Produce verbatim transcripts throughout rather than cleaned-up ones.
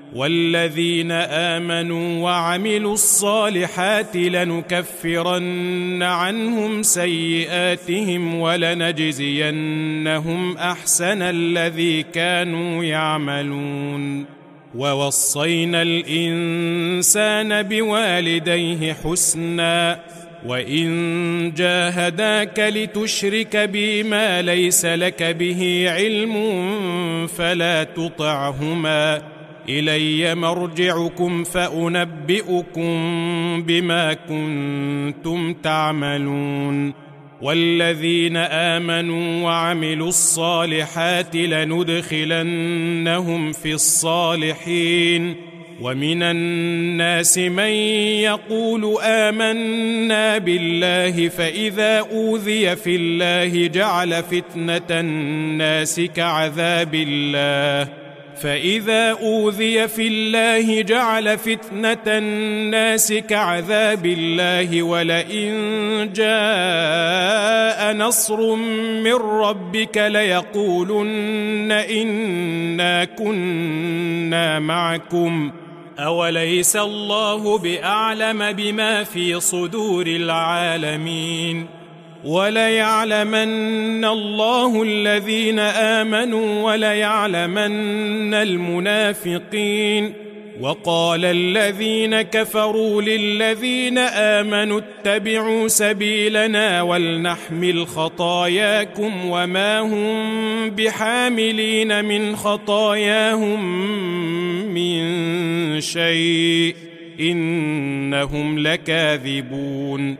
والذين آمنوا وعملوا الصالحات لنكفرن عنهم سيئاتهم ولنجزينهم أحسن الذي كانوا يعملون. ووصينا الإنسان بوالديه حسنا وإن جاهداك لتشرك بي ما ليس لك به علم فلا تطعهما إلي مرجعكم فأنبئكم بما كنتم تعملون. والذين آمنوا وعملوا الصالحات لندخلنهم في الصالحين. ومن الناس من يقول آمنا بالله فإذا أوذي في الله جعل فتنة الناس كعذاب الله فإذا أوذي في الله جعل فتنة الناس كعذاب الله ولئن جاء نصر من ربك ليقولن إنا كنا معكم أوليس الله بأعلم بما في صدور العالمين. وليعلمن الله الذين آمنوا وليعلمن المنافقين. وقال الذين كفروا للذين آمنوا اتبعوا سبيلنا ولنحمل خطاياكم وما هم بحاملين من خطاياهم من شيء إنهم لكاذبون.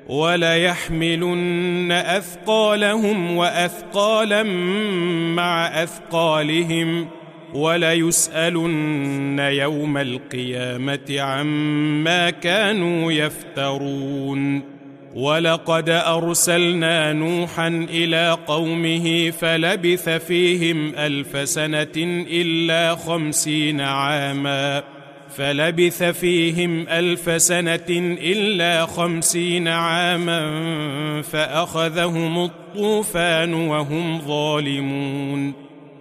وليحملن أثقالهم وأثقالا مع أثقالهم وليسألن يوم القيامة عما كانوا يفترون. ولقد أرسلنا نوحا إلى قومه فلبث فيهم ألف سنة إلا خمسين عاما فلبث فيهم ألف سنة إلا خمسين عاما فأخذهم الطوفان وهم ظالمون.